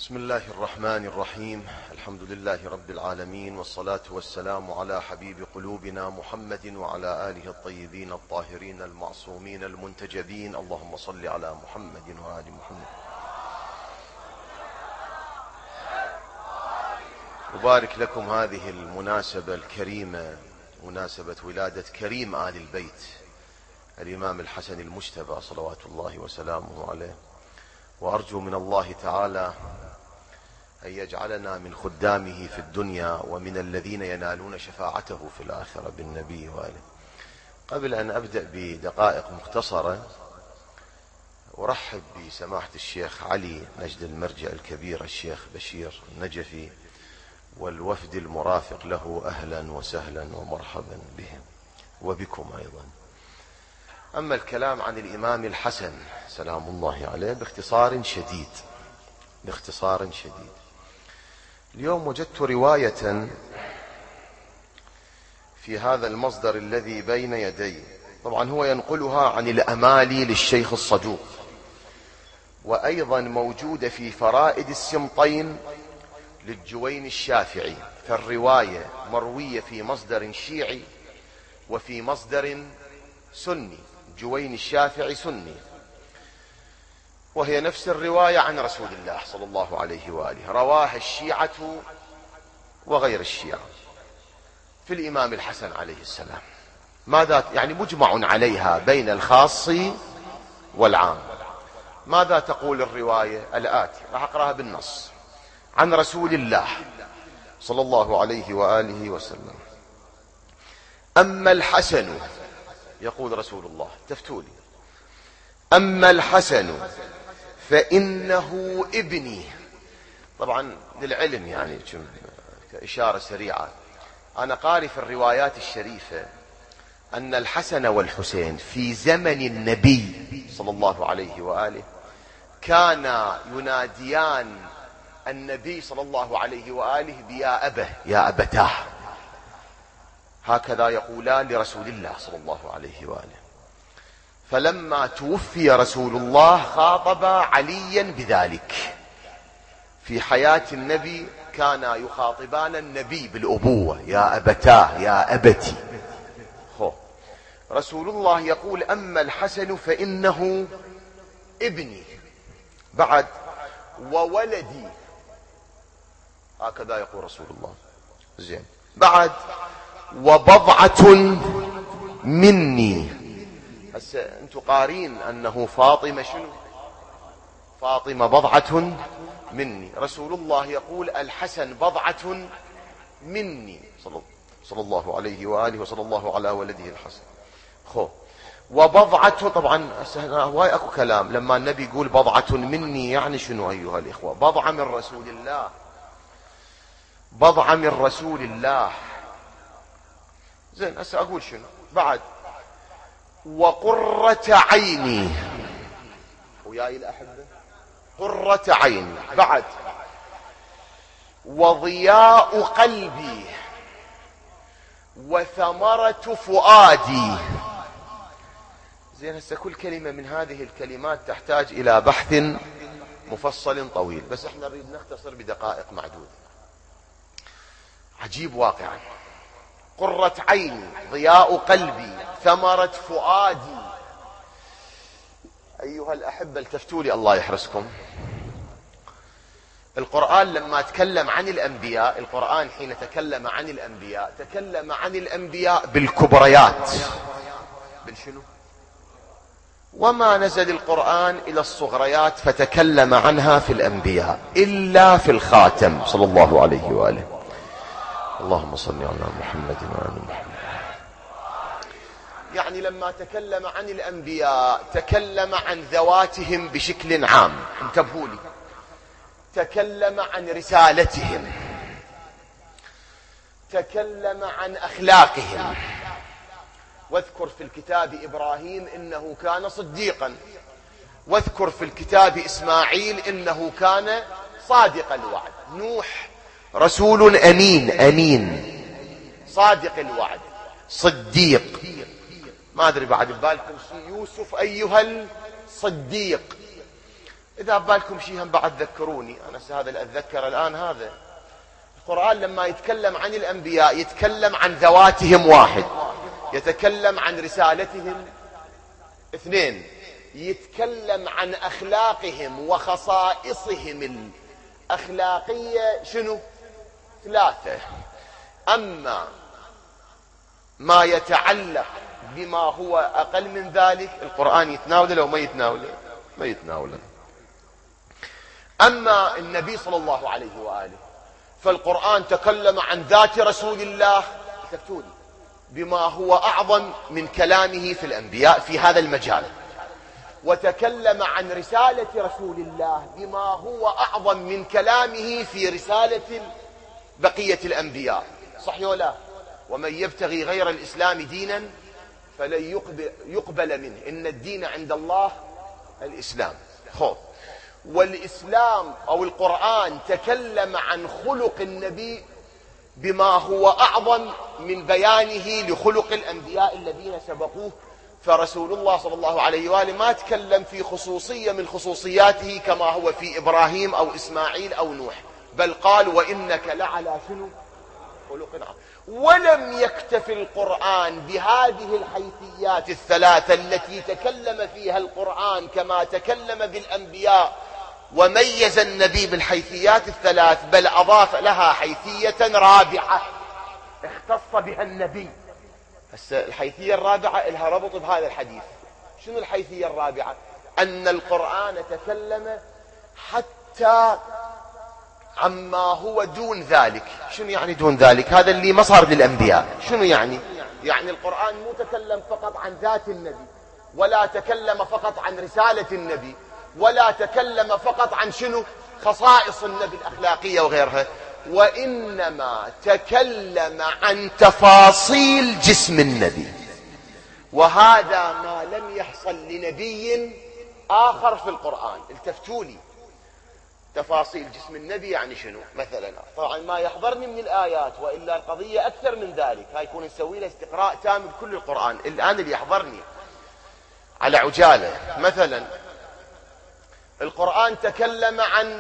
بسم الله الرحمن الرحيم. الحمد لله رب العالمين، والصلاة والسلام على حبيب قلوبنا محمد وعلى آله الطيبين الطاهرين المعصومين المنتجبين. اللهم صل على محمد وآل محمد وبارك لكم هذه المناسبة الكريمة، مناسبة ولادة كريم آل البيت الإمام الحسن المجتبى صلوات الله وسلامه عليه، وأرجو من الله تعالى أن يجعلنا من خدامه في الدنيا ومن الذين ينالون شفاعته في الآخرة بالنبي وآله. قبل أن أبدأ بدقائق مختصرة، أرحب بسماحة الشيخ علي نجد المرجع الكبير الشيخ بشير النجفي والوفد المرافق له، أهلا وسهلا ومرحبا بهم وبكم أيضا. أما الكلام عن الإمام الحسن سلام الله عليه باختصار شديد، اليوم وجدت رواية في هذا المصدر الذي بين يدي، طبعا هو ينقلها عن الأمالي للشيخ الصدوق، وأيضا موجودة في فرائد السمطين للجوين الشافعي، فالرواية مروية في مصدر شيعي وفي مصدر سني، جوين الشافعي سني، وهي نفس الرواية عن رسول الله صلى الله عليه وآله، رواها الشيعة وغير الشيعة في الإمام الحسن عليه السلام. ماذا يعني مجمع عليها بين الخاص والعام. ماذا تقول الرواية الآتي؟ راح أقرأها بالنص. عن رسول الله صلى الله عليه وآله وسلم: أما الحسن، يقول رسول الله، تفتولي، أما الحسن فإنه ابني. طبعا للعلم يعني كإشارة سريعة، أنا قارئ في الروايات الشريفة أن الحسن والحسين في زمن النبي صلى الله عليه وآله كانا يناديان النبي صلى الله عليه وآله بيا أبه، يا أبتاه، هكذا يقولان لرسول الله صلى الله عليه وآله. فلما توفي رسول الله خاطب عليا بذلك. في حياة النبي كانا يخاطبان النبي بالأبوة، يا أبتاه، يا أبتي. رسول الله يقول: أما الحسن فإنه ابني، بعد وولدي، هكذا يقول رسول الله، زين، بعد وبضعة مني. هسه انتم قارين انه فاطمة شنو؟ فاطمة بضعة مني. رسول الله يقول: الحسن بضعة مني، صلى الله عليه وآله، وصلى الله على ولده الحسن. وبضعة، طبعا هواي اكو كلام لما النبي يقول بضعة مني، يعني شنو ايها الاخوة؟ بضعة من رسول الله، بضعة من رسول الله. زين، هسه اقول شنو بعد؟ وقرة عيني، وياي الأحبة، قرة عيني، بعد وضياء قلبي وثمرة فؤادي. زين، هسه كل كلمة من هذه الكلمات تحتاج إلى بحث مفصل طويل، بس احنا نريد نختصر بدقائق معدودة. عجيب واقعا. قرة عيني، ضياء قلبي، ثمرة فؤادي. أيها الأحبة التفتوا لي الله يحرسكم. القرآن لما تكلم عن الأنبياء، القرآن حين تكلم عن الأنبياء تكلم عن الأنبياء بالكبريات، بالشنو؟ وما نزل القرآن إلى الصغريات فتكلم عنها في الأنبياء إلا في الخاتم صلى الله عليه وآله. اللهم صل على محمد وعلى محمد. يعني لما تكلم عن الأنبياء تكلم عن ذواتهم بشكل عام، انتبهوا لي، تكلم عن رسالتهم، تكلم عن أخلاقهم. واذكر في الكتاب إبراهيم إنه كان صديقا، واذكر في الكتاب إسماعيل إنه كان صادق الوعد، نوح رسول أمين صادق الوعد صديق. ما أدري بعد ببالكم يوسف أيها الصديق. إذا بالكم شيء هم بعد ذكروني، أنا هذا اللي أتذكر الآن. هذا القرآن لما يتكلم عن الأنبياء يتكلم عن ذواتهم واحد، يتكلم عن رسالتهم اثنين، يتكلم عن أخلاقهم وخصائصهم الأخلاقية شنو؟ ثلاثة. أما ما يتعلق بما هو أقل من ذلك القرآن يتناوله لو ما يتناوله ما يتناوله. أما النبي صلى الله عليه وآله فالقرآن تكلم عن ذات رسول الله بما هو أعظم من كلامه في الأنبياء في هذا المجال، وتكلم عن رسالة رسول الله بما هو أعظم من كلامه في رسالة بقية الأنبياء. صح ولا؟ ومن يبتغي غير الإسلام دينا فلن يقبل منه إن الدين عند الله الإسلام. خوف. والإسلام أو القرآن تكلم عن خلق النبي بما هو أعظم من بيانه لخلق الأنبياء الذين سبقوه. فرسول الله صلى الله عليه وآله ما تكلم في خصوصية من خصوصياته كما هو في إبراهيم أو إسماعيل أو نوح، بل قال وإنك لعلى شنو؟ خلق عظيم. ولم يكتف القرآن بهذه الحيثيات الثلاثة التي تكلم فيها القرآن كما تكلم بالأنبياء وميز النبي بالحيثيات الثلاث، بل أضاف لها حيثية رابعة اختص بها النبي. الحيثية الرابعة لها ربط بهذا الحديث. شنو الحيثية الرابعة؟ أن القرآن تكلم حتى عما هو دون ذلك. شنو يعني دون ذلك؟ هذا اللي ما صار للأنبياء. شنو يعني؟ يعني القرآن مو تكلم فقط عن ذات النبي، ولا تكلم فقط عن رسالة النبي، ولا تكلم فقط عن شنو؟ خصائص النبي الأخلاقية وغيرها، وإنما تكلم عن تفاصيل جسم النبي. وهذا ما لم يحصل لنبي آخر في القرآن. التفتوا لي، تفاصيل جسم النبي يعني شنو؟ مثلا طبعا ما يحضرني من الآيات، وإلا القضية أكثر من ذلك، هاي يكون نسوي له استقراء تام بكل القرآن. الآن اللي يحضرني على عجالة مثلا القرآن تكلم عن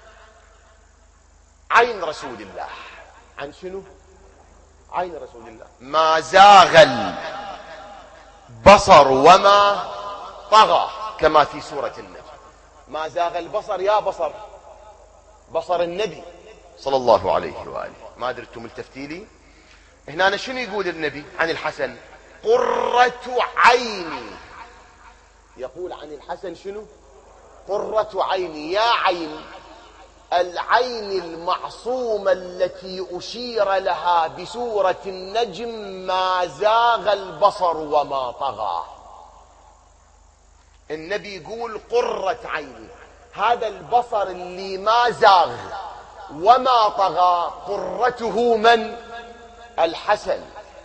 عين رسول الله. عن شنو؟ عين رسول الله. ما زاغ البصر وما طغى، كما في سورة النجم. ما زاغ البصر، يا بصر، بصر النبي صلى الله عليه وآله. ما درتم التفتيلي هنا. أنا شنو يقول النبي عن الحسن؟ قرة عيني. يقول عن الحسن شنو؟ قرة عيني. يا عين، العين المعصومة التي أشير لها بسورة النجم ما زاغ البصر وما طغى. النبي يقول قرة عيني، هذا البصر اللي ما زاغ وما طغى قرته من؟ الحسن.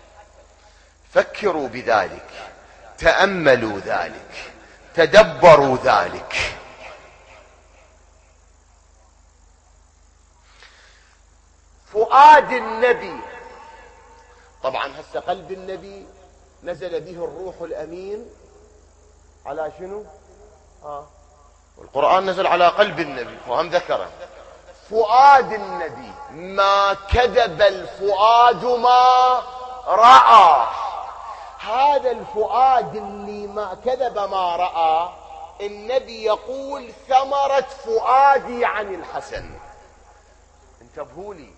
فكروا بذلك، تأملوا ذلك، تدبروا ذلك. فؤاد النبي، طبعا هسه قلب النبي نزل به الروح الأمين على شنو؟ والقرآن نزل على قلب النبي وهم ذكره. فؤاد النبي ما كذب الفؤاد ما رأى. هذا الفؤاد اللي ما كذب ما رأى، النبي يقول ثمرة فؤادي عن الحسن. انتبهوا لي،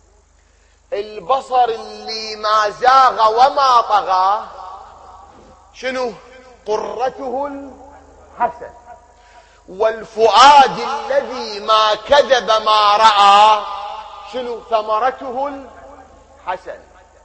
البصر اللي ما زاغ وما طغى شنو؟ قرته الحسن. والفؤاد الذي ما كذب ما رأى شنو؟ ثمرته الحسن.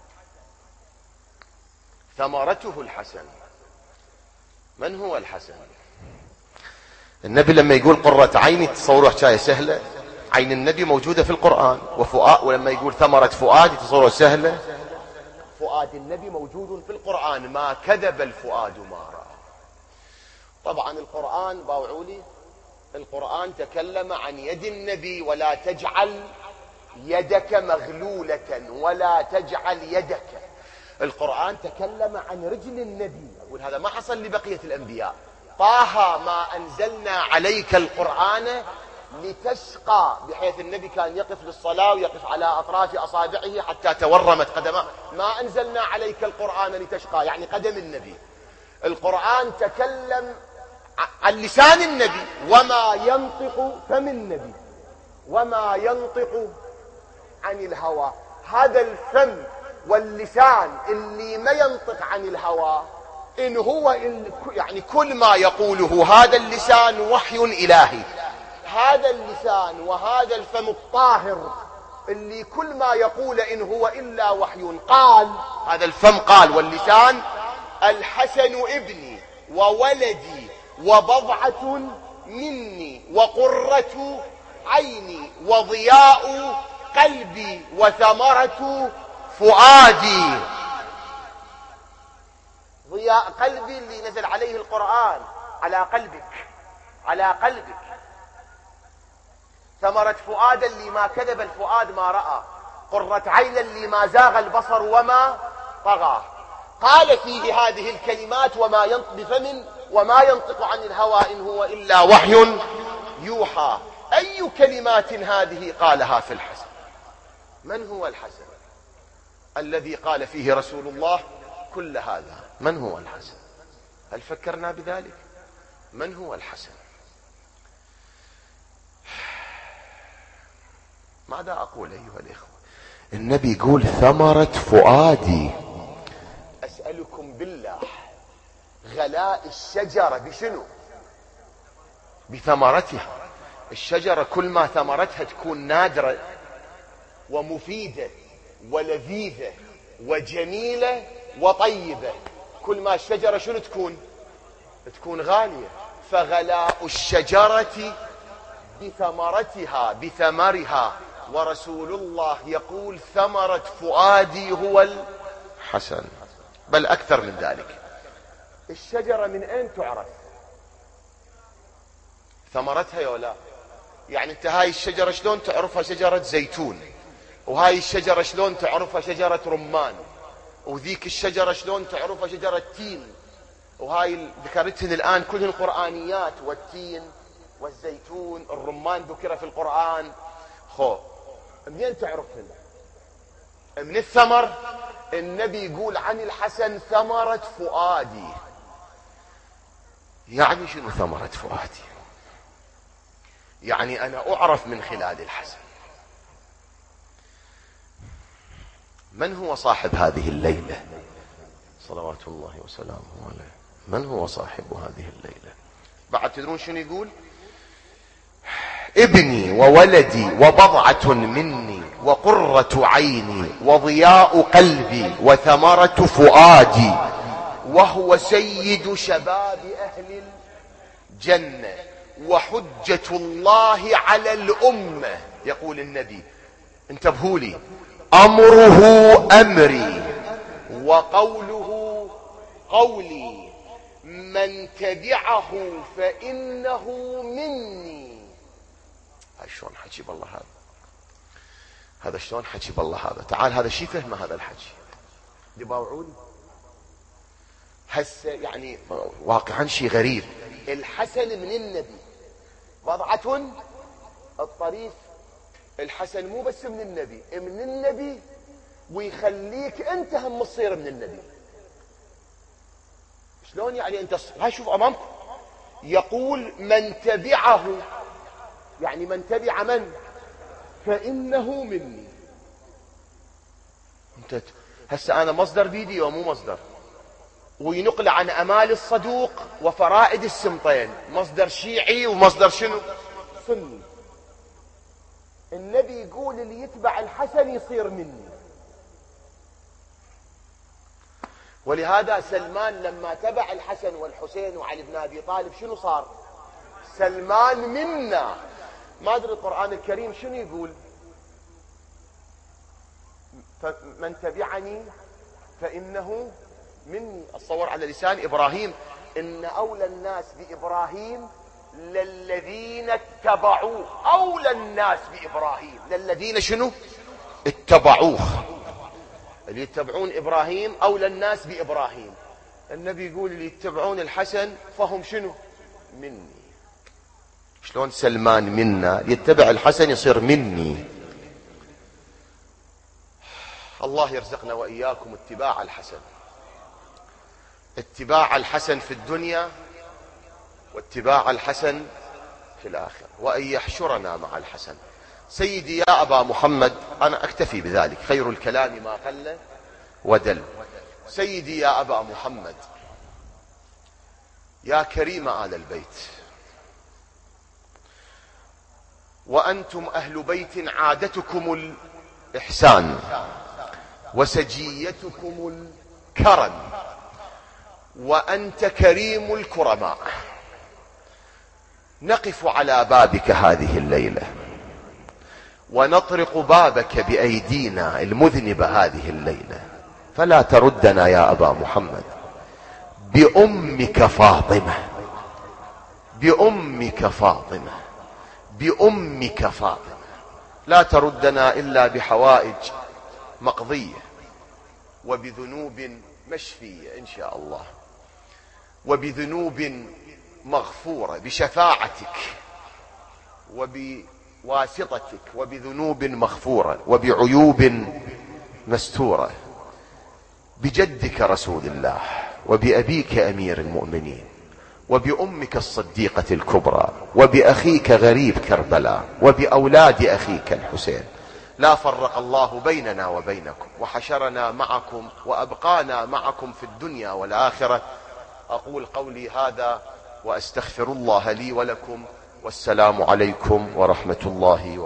ثمرته الحسن. من هو الحسن؟ النبي لما يقول قرة عيني تصوروا حكاية سهلة. عين النبي موجودة في القرآن، ولما يقول ثمرة فؤاد تصوروا سهلة. فؤاد النبي موجود في القرآن، ما كذب الفؤاد ما رأى. طبعا القرآن باوعولي، القرآن تكلم عن يد النبي، ولا تجعل يدك مغلولة ولا تجعل يدك. القرآن تكلم عن رجل النبي، أقول هذا ما حصل لبقية الأنبياء. طه ما أنزلنا عليك القرآن لتشقى، بحيث النبي كان يقف للصلاة ويقف على أطراف أصابعه حتى تورمت قدمه. ما أنزلنا عليك القرآن لتشقى، يعني قدم النبي. القرآن تكلم عن لسان النبي، وما ينطق فم النبي، وما ينطق عن الهوى. هذا الفم واللسان اللي ما ينطق عن الهوى، إن هو يعني كل ما يقوله هذا اللسان وحي إلهي. هذا اللسان وهذا الفم الطاهر اللي كل ما يقول إن هو إلا وحي. قال هذا الفم قال واللسان: الحسن ابني وولدي وبضعة مني وقرة عيني وضياء قلبي وثمرة فؤادي. ضياء قلبي اللي نزل عليه القرآن على قلبك، على قلبك. ثمرة فؤاد اللي ما كذب الفؤاد ما رأى. قرة عين اللي ما زاغ البصر وما طغى. قال فيه هذه الكلمات: وما ينطق بفم وما ينطق عن الهوى إن هو إلا وحي يوحى. أي كلمات هذه قالها في الحسن؟ من هو الحسن الذي قال فيه رسول الله كل هذا؟ من هو الحسن؟ هل فكرنا بذلك؟ من هو الحسن؟ ماذا أقول أيها الإخوة؟ النبي يقول: ثمرة فؤادي. أسألكم بالله، غلاء الشجرة بشنو؟ بثمرتها. الشجرة كل ما ثمرتها تكون نادرة ومفيدة ولذيذة وجميلة وطيبة، كل ما الشجرة شنو تكون غالية. فغلاء الشجرة بثمرتها بثمرها. ورسول الله يقول: ثمرة فؤادي هو الحسن. بل أكثر من ذلك. الشجرة من أين تعرف؟ ثمرتها يا لا. يعني انت هاي الشجرة شلون تعرفها شجرة زيتون، وهاي الشجرة شلون تعرفها شجرة رمان، وذيك الشجرة شلون تعرفها شجرة تين، وهاي ذكرتهن الآن كلهن قرآنيات. والتين والزيتون الرمان ذكر في القرآن. منين تعرفهن؟ من الثمر. النبي يقول عن الحسن: ثمرة فؤادي. يعني شنو ثمرة فؤادي؟ يعني أنا أعرف من خلال الحسن. من هو صاحب هذه الليلة صلوات الله وسلامه عليه؟ من هو صاحب هذه الليلة؟ بعد تدرون شنو يقول؟ ابني وولدي وبضعة مني وقرة عيني وضياء قلبي وثمرة فؤادي، وهو سيد شباب أهل الجنة وحجة الله على الأمة. يقول النبي، انتبهوا لي: أمره أمري وقوله قولي، من تبعه فإنه مني. شلون حكي بالله هذا شلون حكي بالله هذا؟ تعال، هذا شي فهمه هذا الحكي يباوعوني هسه. يعني واقعا شي غريب. الحسن من النبي بضعة الطريف. الحسن مو بس من النبي، من النبي ويخليك انت هم تصير من النبي. شلون يعني انت؟ هاي شوف امامكم، يقول: من تبعه، يعني من تبع من فإنه مني. انت هسه انا مصدر فيديو مو مصدر، وينقل عن امال الصدوق وفرائد السمطين، مصدر شيعي ومصدر شنو؟ سني. النبي يقول: اللي يتبع الحسن يصير مني. ولهذا سلمان لما تبع الحسن والحسين وعلي بن ابي طالب شنو صار؟ سلمان منا. ما ادري القرآن الكريم شنو يقول؟ من تبعني فإنه مني. اتصور على لسان إبراهيم: إن أولى الناس بإبراهيم للذين اتبعوه. أولى الناس بإبراهيم للذين شنو؟ اتبعوه. اللي يتبعون إبراهيم أولى الناس بإبراهيم. النبي يقول: اللي يتبعون الحسن فهم شنو؟ مني. شلون سلمان منا يتبع الحسن يصير مني. الله يرزقنا وإياكم اتباع الحسن، اتباع الحسن في الدنيا واتباع الحسن في الآخرة، وأن يحشرنا مع الحسن. سيدي يا أبا محمد، أنا أكتفي بذلك، خير الكلام ما قل ودل. سيدي يا أبا محمد، يا كريم آل البيت، وأنتم أهل بيت عادتكم الإحسان وسجيتكم الكرم، وأنت كريم الكرماء. نقف على بابك هذه الليلة ونطرق بابك بأيدينا المذنبة هذه الليلة، فلا تردنا يا أبا محمد بأمك فاطمة، بأمك فاطمة، بأمك فاطمة. لا تردنا إلا بحوائج مقضية وبذنوب مشفية إن شاء الله، وبذنوب مغفورة بشفاعتك وبواسطتك، وبذنوب مغفورة وبعيوب مستورة، بجدك رسول الله وبأبيك أمير المؤمنين وبأمك الصديقة الكبرى وبأخيك غريب كربلاء وبأولاد أخيك الحسين. لا فرق الله بيننا وبينكم وحشرنا معكم وأبقانا معكم في الدنيا والآخرة. أقول قولي هذا وأستغفر الله لي ولكم، والسلام عليكم ورحمة الله وبركاته.